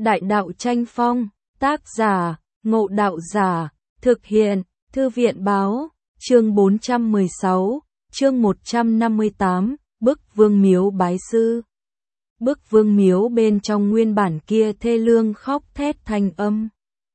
Đại đạo tranh phong, tác giả, Ngộ Đạo Giả, thực hiện, Thư viện báo, chương 416, chương 158, bức vương miếu bái sư. Bức vương miếu bên trong nguyên bản kia thê lương khóc thét thanh âm.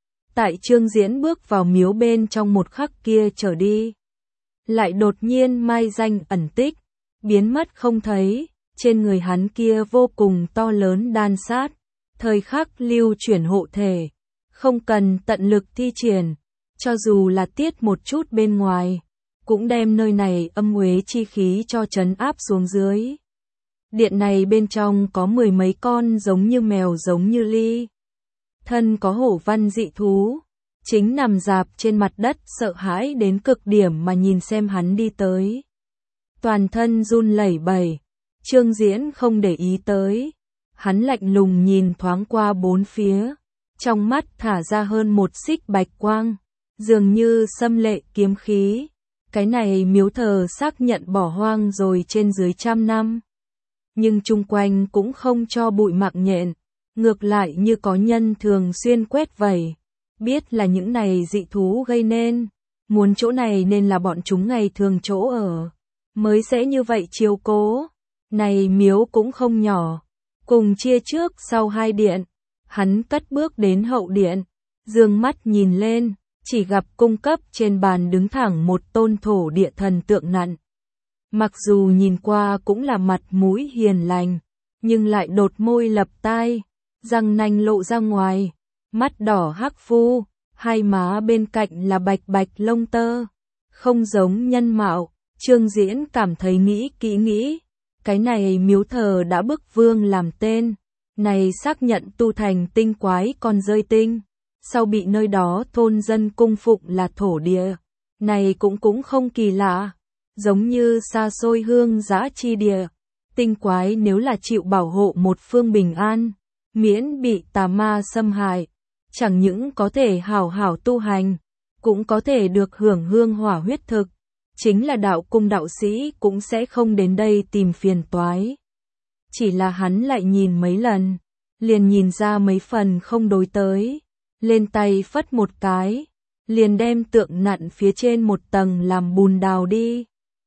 Tại Trương Diễn bước vào miếu bên trong một khắc kia trở đi, lại đột nhiên mai danh ẩn tích, biến mất không thấy, trên người hắn kia vô cùng to lớn đan sát, thời khắc lưu chuyển hộ thể, không cần tận lực thi triển, cho dù là tiết một chút bên ngoài, cũng đem nơi này âm uế chi khí cho trấn áp xuống dưới. Điện này bên trong có 10 mấy con giống như mèo giống như ly. Thân có hổ văn dị thú, chính nằm dạp trên mặt đất sợ hãi đến cực điểm mà nhìn xem hắn đi tới. Toàn thân run lẩy bẩy, Trương Diễn không để ý tới. Hắn lạnh lùng nhìn thoáng qua bốn phía, trong mắt thả ra hơn một xích bạch quang, dường như xâm lệ kiếm khí. Cái này miếu thờ xác nhận bỏ hoang rồi trên dưới 100 năm. Nhưng chung quanh cũng không cho bụi mạng nhện, ngược lại như có nhân thường xuyên quét vẩy. Biết là những này dị thú gây nên, muốn chỗ này nên là bọn chúng ngày thường chỗ ở, mới sẽ như vậy chiếu cố. Này miếu cũng không nhỏ, cùng chia trước sau hai điện, hắn cất bước đến hậu điện, dương mắt nhìn lên, chỉ gặp cung cấp trên bàn đứng thẳng một tôn thổ địa thần tượng nặn. Mặc dù nhìn qua cũng là mặt mũi hiền lành, nhưng lại đột môi lập tai, răng nanh lộ ra ngoài, mắt đỏ hắc phu, hai má bên cạnh là bạch bạch lông tơ, không giống nhân mạo. Trương Diễn cảm thấy nghĩ kỹ nghĩ, cái này miếu thờ đã bức vương làm tên, này xác nhận tu thành tinh quái con rơi tinh, sau bị nơi đó thôn dân cung phụng là thổ địa, này cũng không kỳ lạ, giống như xa xôi hương dã chi địa, tinh quái nếu là chịu bảo hộ một phương bình an, miễn bị tà ma xâm hại, chẳng những có thể hảo hảo tu hành, cũng có thể được hưởng hương hỏa huyết thực. Chính là đạo cung đạo sĩ cũng sẽ không đến đây tìm phiền toái. Chỉ là hắn lại nhìn mấy lần, liền nhìn ra mấy phần không đối tới, lên tay phất một cái, liền đem tượng nặn phía trên một tầng làm bùn đào đi.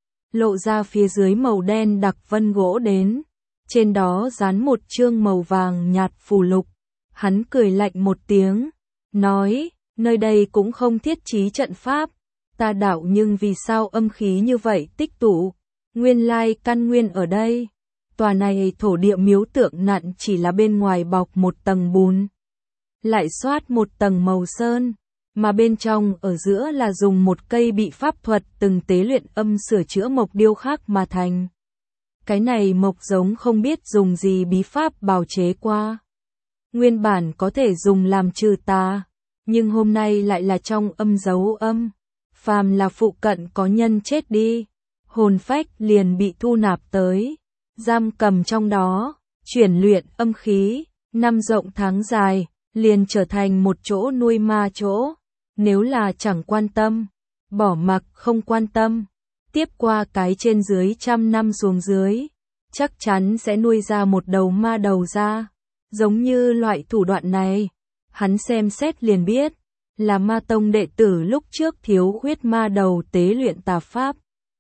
Lộ ra phía dưới màu đen đặc vân gỗ đến, trên đó dán một chương màu vàng nhạt phù lục. Hắn cười lạnh một tiếng, nói, nơi đây cũng không thiết trí trận pháp. Ta đạo nhưng vì sao âm khí như vậy tích tụ, nguyên lai căn nguyên ở đây. Tòa này thổ địa miếu tượng nặn chỉ là bên ngoài bọc một tầng bùn, lại xoát một tầng màu sơn, mà bên trong ở giữa là dùng một cây bị pháp thuật từng tế luyện âm sửa chữa mộc điêu khắc mà thành. Cái này mộc giống không biết dùng gì bí pháp bào chế qua. Nguyên bản có thể dùng làm trừ tà, nhưng hôm nay lại là trong âm dấu âm. Phàm là phụ cận có nhân chết đi, hồn phách liền bị thu nạp tới, giam cầm trong đó, chuyển luyện âm khí, năm rộng tháng dài, liền trở thành một chỗ nuôi ma chỗ. Nếu là chẳng quan tâm, bỏ mặc không quan tâm, tiếp qua cái trên dưới 100 năm xuống dưới, chắc chắn sẽ nuôi ra một đầu ma đầu ra. Giống như loại thủ đoạn này, hắn xem xét liền biết, là ma tông đệ tử lúc trước thiếu khuyết ma đầu tế luyện tà pháp.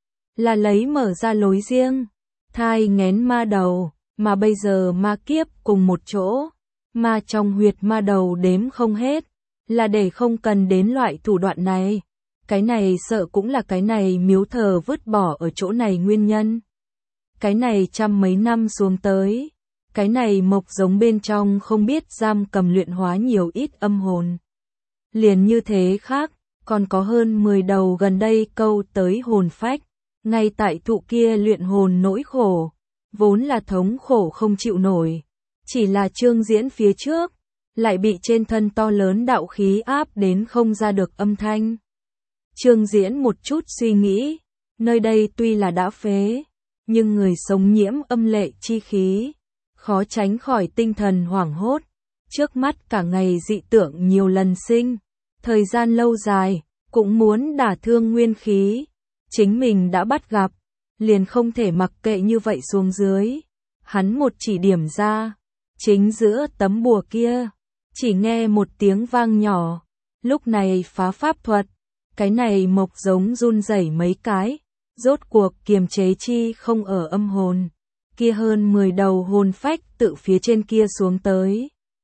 Là lấy mở ra lối riêng, thai nghén ma đầu, mà bây giờ ma kiếp cùng một chỗ, ma trong huyệt ma đầu đếm không hết, là để không cần đến loại thủ đoạn này. Cái này sợ cũng là cái này miếu thờ vứt bỏ ở chỗ này nguyên nhân. Cái này trăm mấy năm xuống tới, cái này mộc giống bên trong không biết giam cầm luyện hóa nhiều ít âm hồn. Liền như thế khác, còn có hơn 10 đầu gần đây câu tới hồn phách, ngay tại thụ kia luyện hồn nỗi khổ, vốn là thống khổ không chịu nổi, chỉ là Trương Diễn phía trước, lại bị trên thân to lớn đạo khí áp đến không ra được âm thanh. Trương Diễn một chút suy nghĩ, nơi đây tuy là đã phế, nhưng người sống nhiễm âm lệ chi khí, khó tránh khỏi tinh thần hoảng hốt. Trước mắt cả ngày dị tượng nhiều lần sinh, thời gian lâu dài, cũng muốn đả thương nguyên khí. Chính mình đã bắt gặp, liền không thể mặc kệ như vậy xuống dưới. Hắn một chỉ điểm ra, chính giữa tấm bùa kia, Chỉ nghe một tiếng vang nhỏ, lúc này phá pháp thuật, cái này mộc giống run rẩy mấy cái, rốt cuộc kiềm chế chi không ở âm hồn, kia hơn 10 đầu hồn phách tự phía trên kia xuống tới.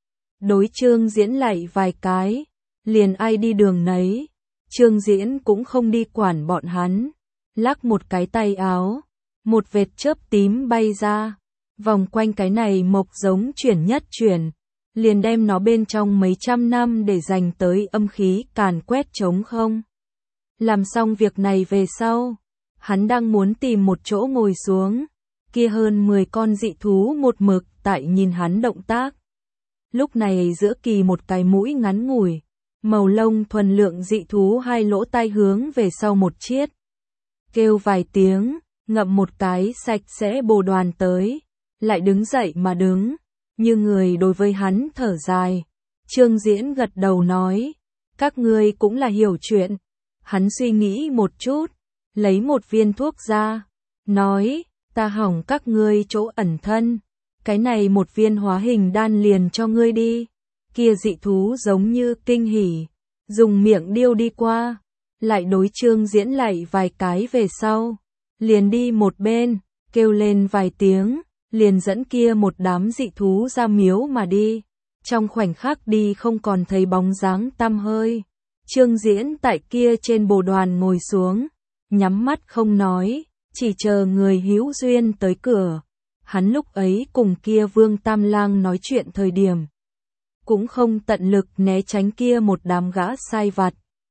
Đối Trương Diễn lạy vài cái, liền ai đi đường nấy, Trương Diễn cũng không đi quản bọn hắn, lắc một cái tay áo, một vệt chớp tím bay ra, vòng quanh cái này mộc giống chuyển nhất chuyển, liền đem nó bên trong mấy trăm năm để dành tới âm khí càn quét trống không. Làm xong việc này về sau, hắn đang muốn tìm một chỗ ngồi xuống, kia hơn 10 con dị thú một mực tại nhìn hắn động tác. Lúc này giữa kỳ một cái mũi ngắn ngủi, màu lông thuần lượng dị thú hai lỗ tai hướng về sau một chiết. Kêu vài tiếng, ngậm một cái sạch sẽ bồ đoàn tới, lại đứng dậy mà đứng, như người đối với hắn thở dài. Trương Diễn gật đầu nói, các ngươi cũng là hiểu chuyện. Hắn suy nghĩ một chút, lấy một viên thuốc ra, nói, ta hỏng các ngươi chỗ ẩn thân, cái này một viên hóa hình đan liền cho ngươi đi. Kia dị thú giống như kinh hỉ, dùng miệng điêu đi qua, lại đối Trương Diễn lạy vài cái về sau, liền đi một bên, kêu lên vài tiếng, liền dẫn kia một đám dị thú ra miếu mà đi. Trong khoảnh khắc đi không còn thấy bóng dáng tăm hơi. Trương Diễn tại kia trên bồ đoàn ngồi xuống, nhắm mắt không nói, chỉ chờ người hữu duyên tới cửa. Hắn lúc ấy cùng kia Vương Tam Lang nói chuyện thời điểm, cũng không tận lực né tránh kia một đám gã sai vặt.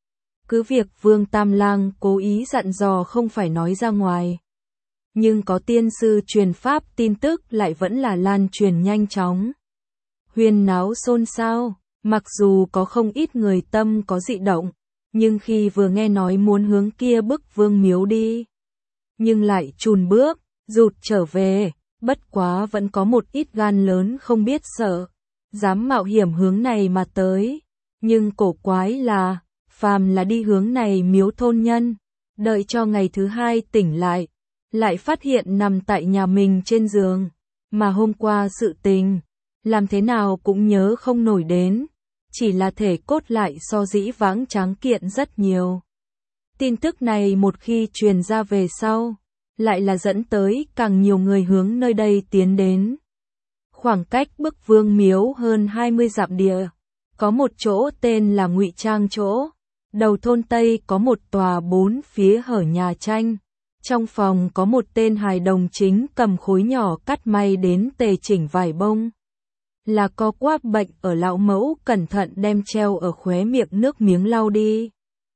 Cứ việc Vương Tam Lang cố ý dặn dò không phải nói ra ngoài, nhưng có tiên sư truyền pháp tin tức lại vẫn là lan truyền nhanh chóng. Huyên náo xôn xao, mặc dù có không ít người tâm có dị động, nhưng khi vừa nghe nói muốn hướng kia bức vương miếu đi, nhưng lại chùn bước, rụt trở về, bất quá vẫn có một ít gan lớn không biết sợ, dám mạo hiểm hướng này mà tới. Nhưng cổ quái là, phàm là đi hướng này miếu thôn nhân, đợi cho ngày thứ hai tỉnh lại phát hiện nằm tại nhà mình trên giường, mà hôm qua sự tình, làm thế nào cũng nhớ không nổi đến, chỉ là thể cốt lại so dĩ vãng tráng kiện rất nhiều. Tin tức này một khi truyền ra về sau, lại là dẫn tới càng nhiều người hướng nơi đây tiến đến. Khoảng cách bức vương miếu hơn 20 dặm địa, có một chỗ tên là Ngụy Trang chỗ, đầu thôn Tây có một tòa bốn phía hở nhà tranh. Trong phòng có một tên hài đồng chính cầm khối nhỏ cắt may đến tề chỉnh vải bông. Là có quáp bệnh ở lão mẫu cẩn thận đem treo ở khóe miệng nước miếng lau đi.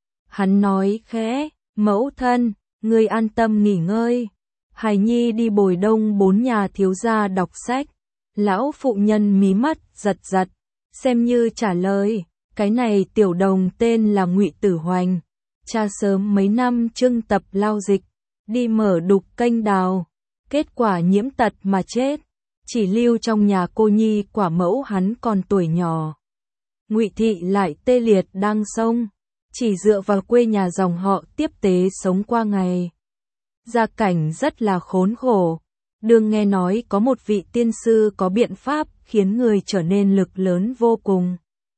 Hắn nói khẽ, mẫu thân, ngươi an tâm nghỉ ngơi. Hài nhi đi bồi đông 4 nhà thiếu gia đọc sách. Lão phụ nhân mí mắt giật giật, xem như trả lời, cái này tiểu đồng tên là Ngụy Tử Hoành. Cha sớm mấy năm trưng tập lao dịch, đi mở đục kênh đào, kết quả nhiễm tật mà chết, chỉ lưu trong nhà cô nhi quả mẫu hắn còn tuổi nhỏ. Ngụy thị lại tê liệt đang sông, chỉ dựa vào quê nhà dòng họ tiếp tế sống qua ngày. Gia cảnh rất là khốn khổ, đương nghe nói có một vị tiên sư có biện pháp khiến người trở nên lực lớn vô cùng,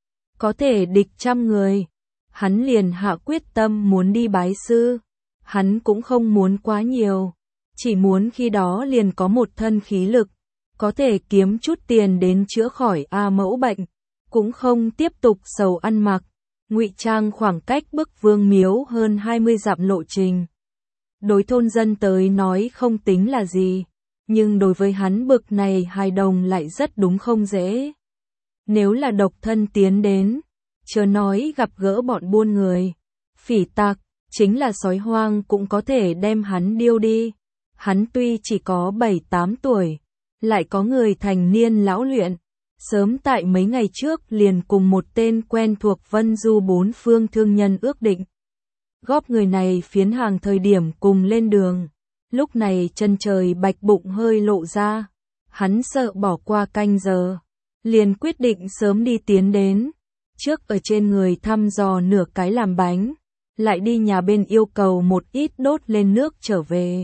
có thể địch trăm người. Hắn liền hạ quyết tâm muốn đi bái sư. Hắn cũng không muốn quá nhiều, chỉ muốn khi đó liền có một thân khí lực, có thể kiếm chút tiền đến chữa khỏi A mẫu bệnh, cũng không tiếp tục sầu ăn mặc. Ngụy Trang khoảng cách bức vương miếu hơn 20 dặm lộ trình. Đối thôn dân tới nói không tính là gì, nhưng đối với hắn bực này hài đồng lại rất đúng không dễ. Nếu là độc thân tiến đến, chớ nói gặp gỡ bọn buôn người, phỉ tạc, chính là sói hoang cũng có thể đem hắn điêu đi. Hắn tuy chỉ có 7-8 tuổi, lại có người thành niên lão luyện, sớm tại mấy ngày trước liền cùng một tên quen thuộc Vân Du bốn phương thương nhân ước định. Góp người này phiến hàng thời điểm cùng lên đường, lúc này chân trời bạch bụng hơi lộ ra, hắn sợ bỏ qua canh giờ, liền quyết định sớm đi tiến đến, trước ở trên người thăm dò nửa cái làm bánh. Lại đi nhà bên yêu cầu một ít đốt lên nước trở về.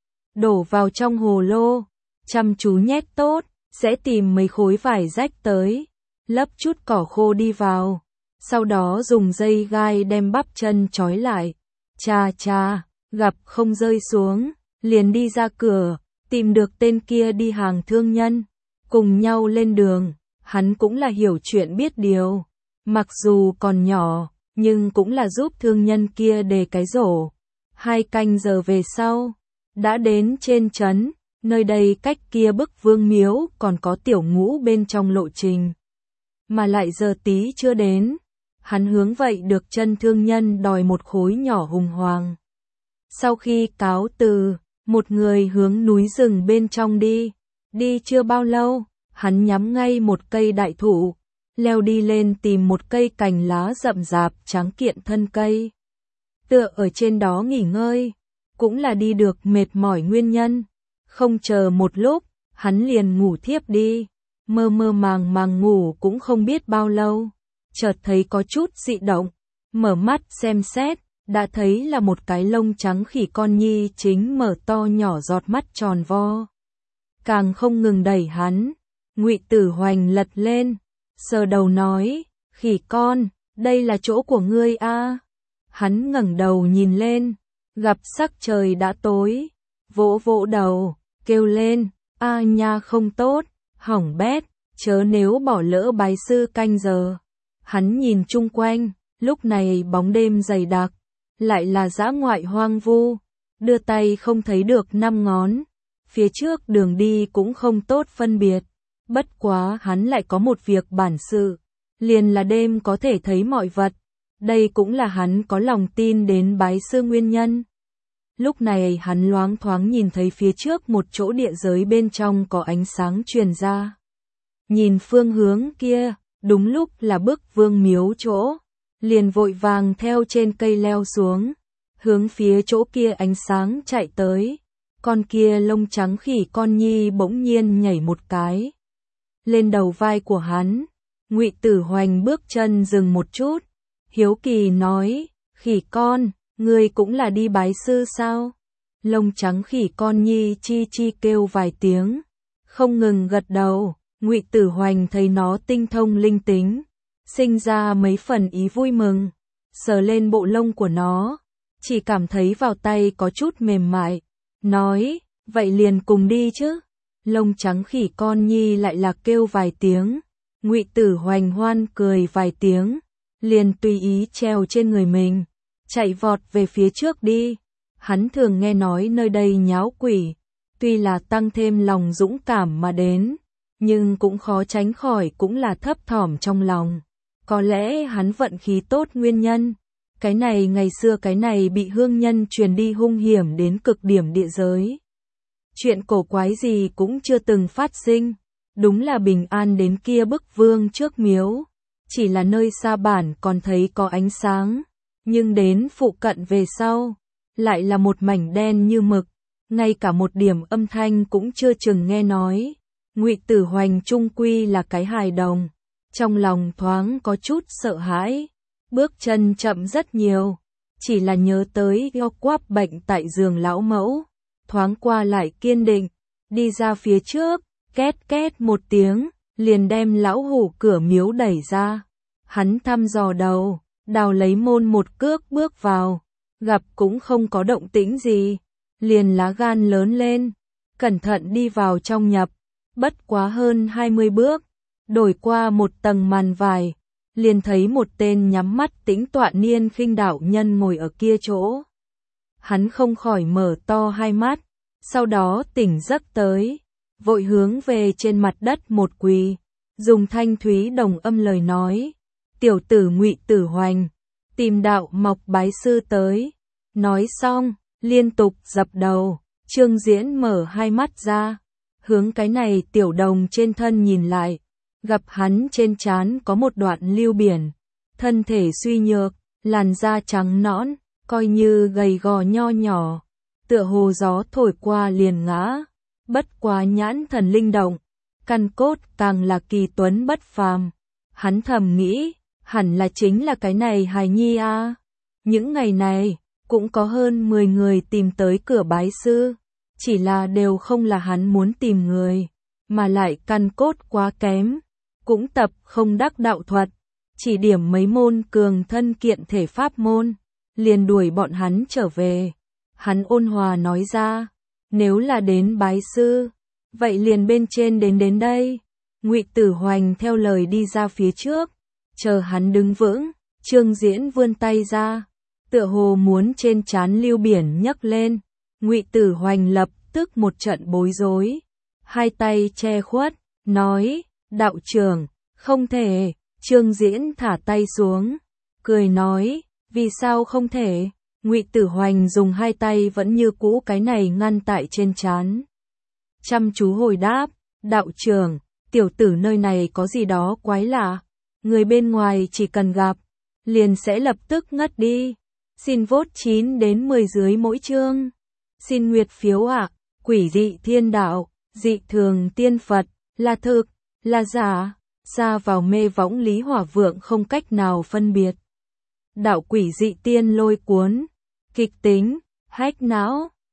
Đổ vào trong hồ lô, chăm chú nhét tốt, sẽ tìm mấy khối vải rách tới. lấp chút cỏ khô đi vào, sau đó dùng dây gai đem bắp chân trói lại. Cha cha, gặp không rơi xuống, liền đi ra cửa, tìm được tên kia đi hàng thương nhân, cùng nhau lên đường. Hắn cũng là hiểu chuyện biết điều, mặc dù còn nhỏ, nhưng cũng là giúp thương nhân kia đề cái rổ. 2 canh giờ về sau, đã đến trên trấn, nơi đây cách kia Bức Vương Miếu còn có tiểu ngũ bên trong lộ trình. Mà lại giờ tí chưa đến, hắn hướng vậy được chân thương nhân đòi một khối nhỏ hùng hoàng. Sau khi cáo từ, một người hướng núi rừng bên trong đi chưa bao lâu, hắn nhắm ngay một cây đại thụ, leo đi lên tìm một cây cành lá rậm rạp tráng kiện thân cây. Tựa ở trên đó nghỉ ngơi, cũng là đi được mệt mỏi nguyên nhân. Không chờ một lúc, hắn liền ngủ thiếp đi, mơ mơ màng màng ngủ cũng không biết bao lâu. Chợt thấy có chút dị động, mở mắt xem xét, đã thấy là một cái lông trắng khỉ con nhi chính mở to nhỏ giọt mắt tròn vo. Càng không ngừng đẩy hắn, Ngụy Tử Hoành lật lên, sờ đầu nói, khỉ con, đây là chỗ của ngươi a. Hắn ngẩng đầu nhìn lên, gặp sắc trời đã tối, vỗ vỗ đầu, kêu lên, a nha không tốt, hỏng bét, chớ nếu bỏ lỡ bái sư canh giờ. Hắn nhìn chung quanh, lúc này bóng đêm dày đặc, lại là dã ngoại hoang vu, đưa tay không thấy được 5 ngón, phía trước đường đi cũng không tốt phân biệt. Bất quá hắn lại có một việc bản sự, liền là đêm có thể thấy mọi vật, đây cũng là hắn có lòng tin đến bái sư nguyên nhân. Lúc này hắn loáng thoáng nhìn thấy phía trước một chỗ địa giới bên trong có ánh sáng truyền ra. Nhìn phương hướng kia, đúng lúc là Bức Vương Miếu chỗ, liền vội vàng theo trên cây leo xuống, hướng phía chỗ kia ánh sáng chạy tới. Con kia lông trắng khỉ con nhi bỗng nhiên nhảy một cái lên đầu vai của hắn. Ngụy Tử Hoành bước chân dừng một chút, hiếu kỳ nói, khỉ con, ngươi cũng là đi bái sư sao? Lông trắng khỉ con nhi chi chi kêu vài tiếng, không ngừng gật đầu. Ngụy Tử Hoành thấy nó tinh thông linh tính, sinh ra mấy phần ý vui mừng, sờ lên bộ lông của nó, chỉ cảm thấy vào tay có chút mềm mại, nói, vậy liền cùng đi chứ. Lông trắng khỉ con nhi lại là kêu vài tiếng, Ngụy Tử Hoành hoan cười vài tiếng, liền tùy ý treo trên người mình, chạy vọt về phía trước đi. Hắn thường nghe nói nơi đây nháo quỷ, tuy là tăng thêm lòng dũng cảm mà đến, nhưng cũng khó tránh khỏi cũng là thấp thỏm trong lòng. Có lẽ hắn vận khí tốt nguyên nhân, cái này ngày xưa cái này bị hương nhân truyền đi hung hiểm đến cực điểm địa giới. Chuyện cổ quái gì cũng chưa từng phát sinh, đúng là bình an đến kia Bức Vương trước miếu, chỉ là nơi xa bản còn thấy có ánh sáng, nhưng đến phụ cận về sau, lại là một mảnh đen như mực, ngay cả một điểm âm thanh cũng chưa chừng nghe nói. Ngụy Tử Hoành trung quy là cái hài đồng, trong lòng thoáng có chút sợ hãi, bước chân chậm rất nhiều, chỉ là nhớ tới eo quắp bệnh tại giường lão mẫu, thoáng qua lại kiên định, đi ra phía trước, két két một tiếng, liền đem lão hủ cửa miếu đẩy ra. Hắn thăm dò đầu, đào lấy môn một cước bước vào, gặp cũng không có động tĩnh gì, liền lá gan lớn lên, cẩn thận đi vào trong nhập. Bất quá hơn 20 bước, đổi qua một tầng màn vải, liền thấy một tên nhắm mắt tĩnh tọa niên khinh đạo nhân ngồi ở kia chỗ. Hắn không khỏi mở to hai mắt, sau đó tỉnh giấc tới, vội hướng về trên mặt đất một quỳ, dùng thanh thúy đồng âm lời nói, tiểu tử Ngụy Tử Hoành, tìm đạo mọc bái sư tới. Nói xong, liên tục dập đầu, Trương Diễn mở hai mắt ra, hướng cái này tiểu đồng trên thân nhìn lại, gặp hắn trên trán có một đoạn lưu biển, thân thể suy nhược, làn da trắng nõn, coi như gầy gò nho nhỏ, tựa hồ gió thổi qua liền ngã, bất quá nhãn thần linh động, căn cốt càng là kỳ tuấn bất phàm. Hắn thầm nghĩ, hẳn là chính là cái này hài nhi a. Những ngày này, cũng có hơn 10 người tìm tới cửa bái sư, chỉ là đều không là hắn muốn tìm người, mà lại căn cốt quá kém, cũng tập không đắc đạo thuật, chỉ điểm mấy môn cường thân kiện thể pháp môn, liền đuổi bọn hắn trở về. Hắn ôn hòa nói ra, nếu là đến bái sư, vậy liền bên trên đến đây. Ngụy Tử Hoành theo lời đi ra phía trước, chờ hắn đứng vững, Trương Diễn vươn tay ra, tựa hồ muốn trên trán Lưu Biển nhấc lên. Ngụy Tử Hoành lập tức một trận bối rối, hai tay che khuất, nói, đạo trưởng, không thể. Trương Diễn thả tay xuống, cười nói, vì sao không thể? Ngụy Tử Hoành dùng hai tay vẫn như cũ cái này ngăn tại trên trán. Chăm chú hồi đáp, đạo trưởng, tiểu tử nơi này có gì đó quái lạ, người bên ngoài chỉ cần gặp, liền sẽ lập tức ngất đi. Xin vote 9 đến 10 dưới mỗi chương. Xin nguyệt phiếu ạ. Quỷ dị thiên đạo, dị thường tiên Phật, là thực, là giả, xa vào mê võng Lý Hỏa Vượng không cách nào phân biệt. Đạo quỷ dị tiên lôi cuốn, kịch tính, hack não,